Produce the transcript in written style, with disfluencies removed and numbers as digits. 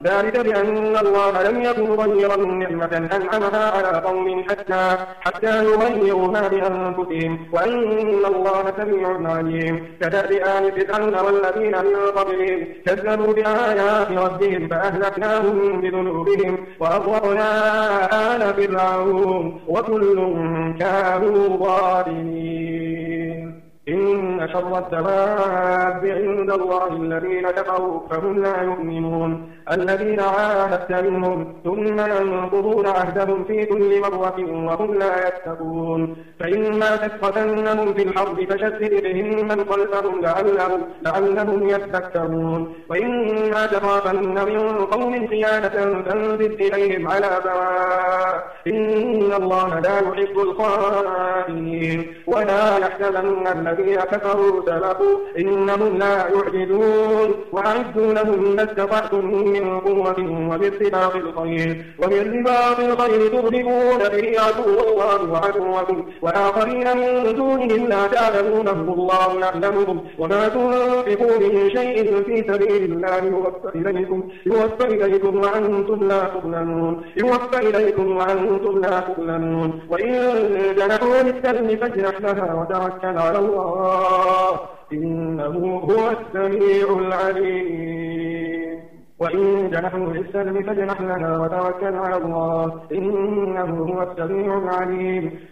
ذلك بأن الله لم يكن مغيرا نعمة أنعمها على قوم حتى يغيروا ما بأنفسهم وأن الله سميع عليم. كدأب آل فرعون والذين من قبلهم كذبوا بآيات ربهم فأهلكناهم بذنوبهم وأغرقنا آل فرعون وكل كانوا ظالمين. إن شر الدواب عند الله الذين كفروا فهم لا يؤمنون. الذين عاهدت منهم ثم ينقضون عهدهم في كل مرة وهم لا يتقون. فإما تثقفنهم في الحرب فشدد بهم من خلفهم لعلهم يذكرون. وإما تخافن من قوم خيانة فانبذ إليهم على سواء إن الله لا يحب الخائنين. ولا يحسبن الذين كفروا سبقوا إنهم لا يعجزون. وأعدوا لهم ما استطعتم من قوة وبالرباط الخير تغلبون به عدو الله وعدوكم وآخرين من دونهم لا تعلمونهم الله يعلمهم. وما تنفقوا من شيء في سبيل الله يوفى إليكم وأنتم لا تظلمون. وإن جنحوا للسلم فاجنح لها وتوكل على الله إنه هو السميع العليم. وإن جنحوا للسلم فاجنح لها وتوكل على الله إنه هو السميع العليم.